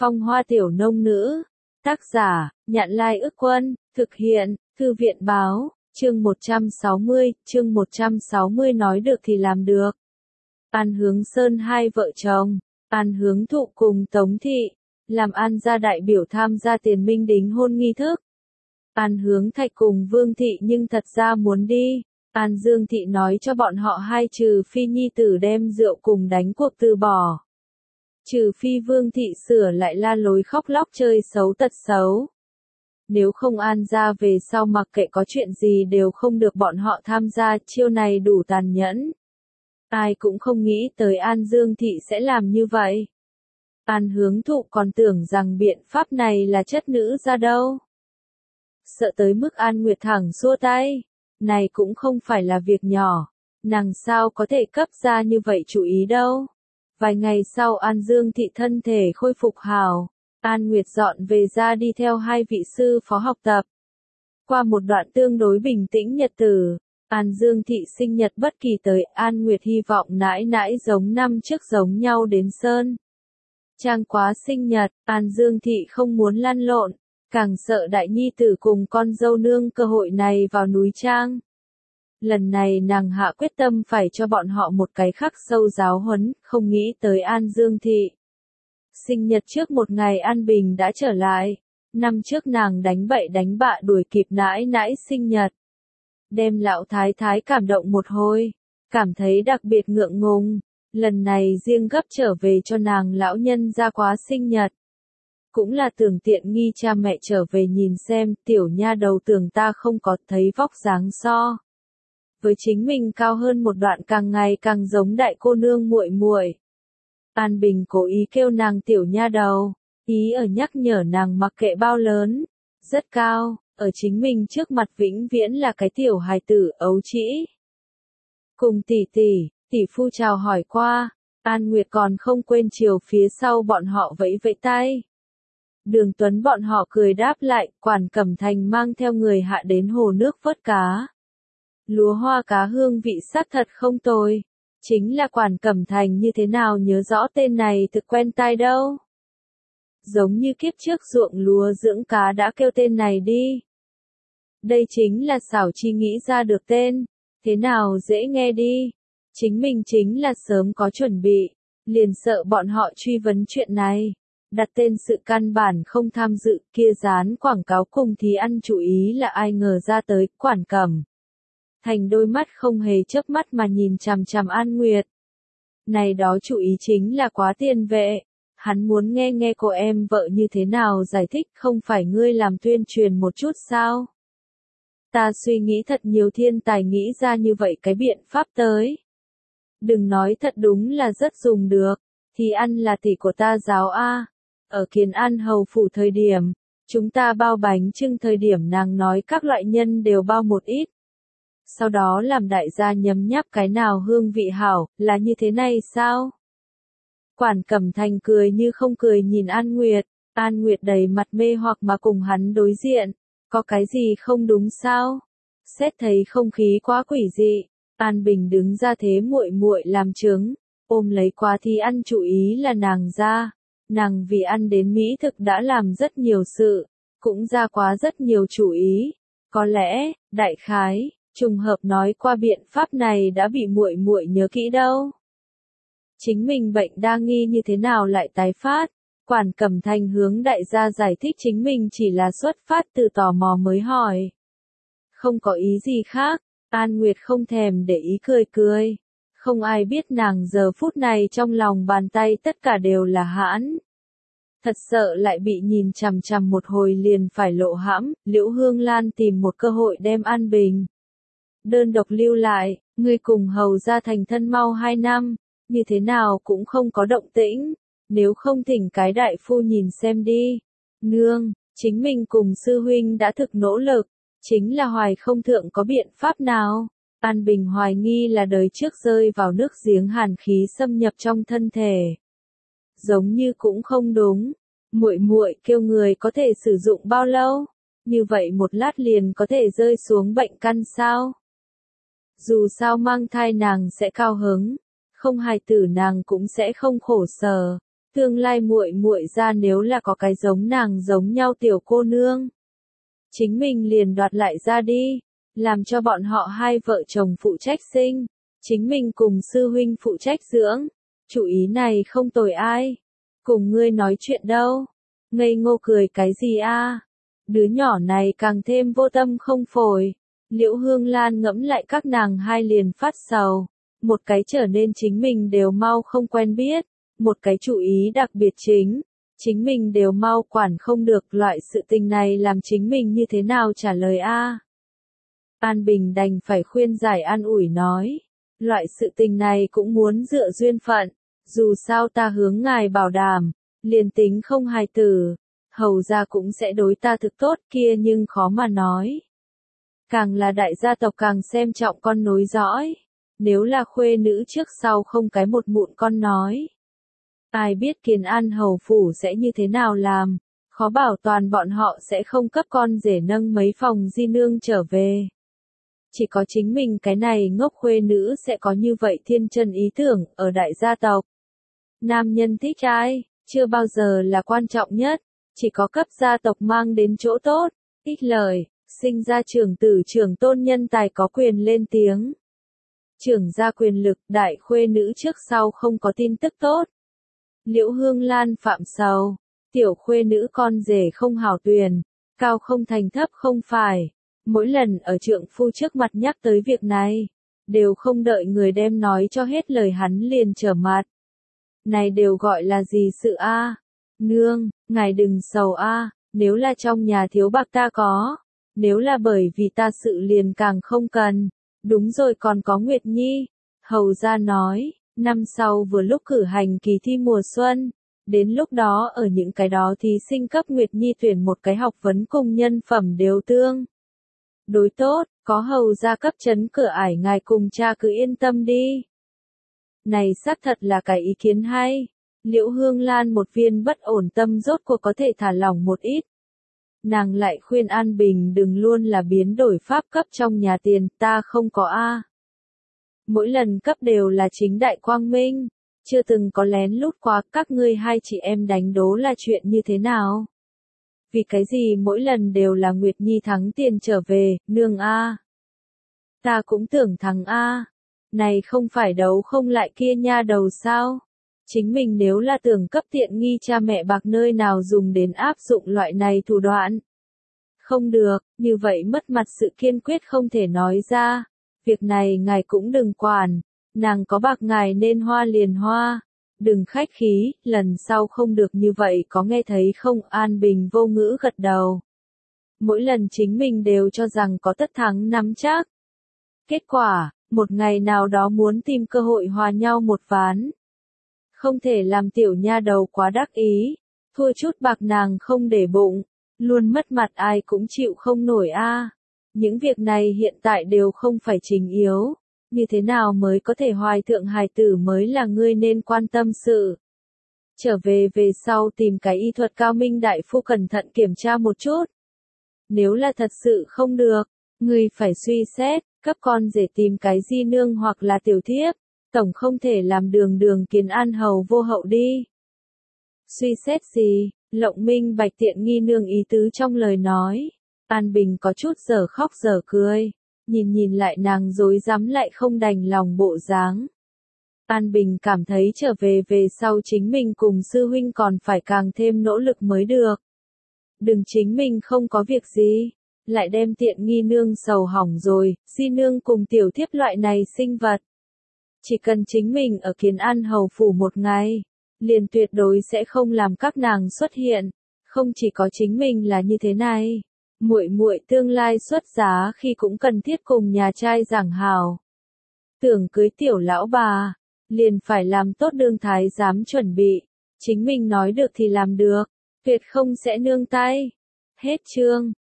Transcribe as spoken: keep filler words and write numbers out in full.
Phong hoa tiểu nông nữ. Tác giả, Nhạn Lai Ức Quân, thực hiện, Thư viện Báo, chương một trăm sáu mươi, chương một trăm sáu mươi nói được thì làm được. An Hướng Sơn hai vợ chồng, An Hướng Thụ cùng Tống Thị, làm An gia đại biểu tham gia tiền minh đính hôn nghi thức. An Hướng Thạch cùng Vương Thị nhưng thật ra muốn đi. An Dương Thị nói cho bọn họ hai trừ phi nhi tử đem rượu cùng đánh cuộc từ bỏ. Trừ phi Vương Thị sửa lại la lối khóc lóc chơi xấu tật xấu. Nếu không An gia về sau mặc kệ có chuyện gì đều không được bọn họ tham gia, chiêu này đủ tàn nhẫn. Ai cũng không nghĩ tới An Dương Thị sẽ làm như vậy. An Hướng Thụ còn tưởng rằng biện pháp này là chất nữ ra đâu. Sợ tới mức An Nguyệt thẳng xua tay. Này cũng không phải là việc nhỏ. Nàng sao có thể cấp ra như vậy chủ ý đâu. Vài ngày sau An Dương Thị thân thể khôi phục hào. An Nguyệt dọn về ra đi theo hai vị sư phó học tập. Qua một đoạn tương đối bình tĩnh nhật tử, An Dương Thị sinh nhật bất kỳ tới, An Nguyệt hy vọng nãi nãi giống năm trước giống nhau đến sơn. Trang quá sinh nhật, An Dương Thị không muốn lăn lộn, càng sợ đại nhi tử cùng con dâu nương cơ hội này vào núi Trang. Lần này nàng hạ quyết tâm phải cho bọn họ một cái khắc sâu giáo huấn, không nghĩ tới An Dương Thị. Sinh nhật trước một ngày An Bình đã trở lại. Năm trước nàng đánh bậy đánh bạ đuổi kịp nãi nãi sinh nhật. Đem lão thái thái cảm động một hồi. Cảm thấy đặc biệt ngượng ngùng. Lần này riêng gấp trở về cho nàng lão nhân ra quá sinh nhật. Cũng là tưởng tiện nghi cha mẹ trở về nhìn xem, tiểu nha đầu tưởng ta không có thấy vóc dáng so. Với chính mình cao hơn một đoạn càng ngày càng giống đại cô nương muội muội. An Bình cố ý kêu nàng tiểu nha đầu, ý ở nhắc nhở nàng mặc kệ bao lớn, rất cao, ở chính mình trước mặt vĩnh viễn là cái tiểu hài tử ấu trĩ. Cùng tỷ tỷ, tỷ phu chào hỏi qua, An Nguyệt còn không quên chiều phía sau bọn họ vẫy vẫy tay. Đường Tuấn bọn họ cười đáp lại, Quản Cẩm Thành mang theo người hạ đến hồ nước vớt cá. Lúa hoa cá hương vị sắc thật không tồi. Chính là Quản Cẩm Thành như thế nào nhớ rõ tên này thực quen tai đâu. Giống như kiếp trước ruộng lúa dưỡng cá đã kêu tên này đi. Đây chính là xảo chi nghĩ ra được tên. Thế nào dễ nghe đi. Chính mình chính là sớm có chuẩn bị. Liền sợ bọn họ truy vấn chuyện này. Đặt tên sự căn bản không tham dự, kia dán quảng cáo cùng thì ăn chủ ý là ai ngờ ra tới, Quản Cẩm Thành đôi mắt không hề chớp mắt mà nhìn chằm chằm An Nguyệt. Này đó chủ ý chính là quá tiền vệ. Hắn muốn nghe nghe cô em vợ như thế nào giải thích, không phải ngươi làm tuyên truyền một chút sao? Ta suy nghĩ thật nhiều thiên tài nghĩ ra như vậy cái biện pháp tới. Đừng nói thật đúng là rất dùng được. Thì ăn là tỷ của ta giáo A. Ở Kiến An hầu phủ thời điểm, chúng ta bao bánh trưng thời điểm nàng nói các loại nhân đều bao một ít. Sau đó làm đại gia nhấm nháp cái nào hương vị hảo, là như thế này sao? Quản Cẩm Thành cười như không cười nhìn An Nguyệt, An Nguyệt đầy mặt mê hoặc mà cùng hắn đối diện, có cái gì không đúng sao? Xét thấy không khí quá quỷ dị, An Bình đứng ra thế muội muội làm chứng, ôm lấy quá thì ăn chủ ý là nàng ra, nàng vì ăn đến mỹ thực đã làm rất nhiều sự, cũng ra quá rất nhiều chủ ý, có lẽ, đại khái trùng hợp nói qua biện pháp này đã bị muội muội nhớ kỹ đâu. Chính mình bệnh đa nghi như thế nào lại tái phát? Quản Cẩm Thành hướng đại gia giải thích chính mình chỉ là xuất phát từ tò mò mới hỏi. Không có ý gì khác, An Nguyệt không thèm để ý cười cười. Không ai biết nàng giờ phút này trong lòng bàn tay tất cả đều là hãn. Thật sợ lại bị nhìn chằm chằm một hồi liền phải lộ hãm, Liễu Hương Lan tìm một cơ hội đem An Bình đơn độc lưu lại, ngươi cùng hầu ra thành thân mau hai năm, như thế nào cũng không có động tĩnh, nếu không thỉnh cái đại phu nhìn xem đi. Nương, chính mình cùng sư huynh đã thực nỗ lực, chính là hoài không thượng có biện pháp nào. An Bình hoài nghi là đời trước rơi vào nước giếng hàn khí xâm nhập trong thân thể. Giống như cũng không đúng, muội muội kêu người có thể sử dụng bao lâu, như vậy một lát liền có thể rơi xuống bệnh căn sao. Dù sao mang thai nàng sẽ cao hứng, không hài tử nàng cũng sẽ không khổ sở. Tương lai muội muội ra nếu là có cái giống nàng giống nhau tiểu cô nương, chính mình liền đoạt lại ra đi, làm cho bọn họ hai vợ chồng phụ trách sinh, chính mình cùng sư huynh phụ trách dưỡng. Chủ ý này không tồi ai. Cùng ngươi nói chuyện đâu. Ngây ngô cười cái gì a? Đứa nhỏ này càng thêm vô tâm không phổi. Liễu Hương Lan ngẫm lại các nàng hai liền phát sầu. Một cái trở nên chính mình đều mau không quen biết. Một cái chủ ý đặc biệt chính. Chính mình đều mau quản không được, loại sự tình này làm chính mình như thế nào trả lời a? An Bình đành phải khuyên giải an ủi nói. Loại sự tình này cũng muốn dựa duyên phận. Dù sao ta hướng ngài bảo đảm, liền tính không hài tử, hầu gia cũng sẽ đối ta thực tốt kia, nhưng khó mà nói. Càng là đại gia tộc càng xem trọng con nối dõi. Nếu là khuê nữ trước sau không cái một mụn con nói. Ai biết Kiến An hầu phủ sẽ như thế nào làm, khó bảo toàn bọn họ sẽ không cấp con rể nâng mấy phòng di nương trở về. Chỉ có chính mình cái này ngốc khuê nữ sẽ có như vậy thiên chân ý tưởng ở đại gia tộc. Nam nhân thích ai, chưa bao giờ là quan trọng nhất, chỉ có cấp gia tộc mang đến chỗ tốt, ích lợi, sinh ra trưởng tử trưởng tôn nhân tài có quyền lên tiếng. Trưởng gia quyền lực, đại khuê nữ trước sau không có tin tức tốt. Liễu Hương Lan phạm sầu, tiểu khuê nữ con rể không hảo tuyền, cao không thành thấp không phải. Mỗi lần ở trượng phu trước mặt nhắc tới việc này, đều không đợi người đem nói cho hết lời hắn liền trở mặt. Này đều gọi là gì sự a? Nương, ngài đừng sầu a, nếu là trong nhà thiếu bạc ta có, nếu là bởi vì ta sự liền càng không cần. Đúng rồi, còn có Nguyệt Nhi. Hầu gia nói, năm sau vừa lúc cử hành kỳ thi mùa xuân, đến lúc đó ở những cái đó thí sinh cấp Nguyệt Nhi tuyển một cái học vấn cùng nhân phẩm đều tương đối tốt, có hầu gia cấp chấn cửa ải, ngài cùng cha cứ yên tâm đi. Này xác thật là cái ý kiến hay. Liễu Hương Lan một viên bất ổn tâm rốt cuộc có thể thả lỏng một ít. Nàng lại khuyên An Bình đừng luôn là biến đổi pháp cấp trong nhà tiền, ta không có a. Mỗi lần cấp đều là chính đại quang minh, chưa từng có lén lút quá, các ngươi hai chị em đánh đố là chuyện như thế nào? Vì cái gì mỗi lần đều là Nguyệt Nhi thắng tiền trở về, nương a? Ta cũng tưởng thắng a. Này không phải đấu không lại kia nha đầu sao? Chính mình nếu là tưởng cấp tiện nghi cha mẹ bạc nơi nào dùng đến áp dụng loại này thủ đoạn. Không được, như vậy mất mặt sự kiên quyết không thể nói ra. Việc này ngài cũng đừng quản, nàng có bạc ngài nên hoa liền hoa. Đừng khách khí, lần sau không được như vậy, có nghe thấy không? An Bình vô ngữ gật đầu. Mỗi lần chính mình đều cho rằng có tất thắng nắm chắc. Kết quả, một ngày nào đó muốn tìm cơ hội hòa nhau một ván. Không thể làm tiểu nha đầu quá đắc ý, thua chút bạc nàng không để bụng, luôn mất mặt ai cũng chịu không nổi a. Những việc này hiện tại đều không phải chính yếu, như thế nào mới có thể hoài thượng hài tử mới là ngươi nên quan tâm sự. Trở về về sau tìm cái y thuật cao minh đại phu cẩn thận kiểm tra một chút. Nếu là thật sự không được, ngươi phải suy xét, cấp con rể tìm cái di nương hoặc là tiểu thiếp, tổng không thể làm đường đường Kiến An hầu vô hậu đi. Suy xét gì? Lộng minh bạch tiện nghi nương ý tứ trong lời nói. An Bình có chút giờ khóc giờ cười, nhìn nhìn lại nàng dối rắm lại không đành lòng bộ dáng. An Bình cảm thấy trở về về sau chính mình cùng sư huynh còn phải càng thêm nỗ lực mới được. Đừng chính mình không có việc gì, lại đem tiện nghi nương sầu hỏng rồi, di nương cùng tiểu thiếp loại này sinh vật. Chỉ cần chính mình ở Kiến An hầu phủ một ngày, liền tuyệt đối sẽ không làm các nàng xuất hiện. Không chỉ có chính mình là như thế này, muội muội tương lai xuất giá khi cũng cần thiết cùng nhà trai giảng hào. Tưởng cưới tiểu lão bà, liền phải làm tốt đương thái giám chuẩn bị, chính mình nói được thì làm được, tuyệt không sẽ nương tay. Hết chương.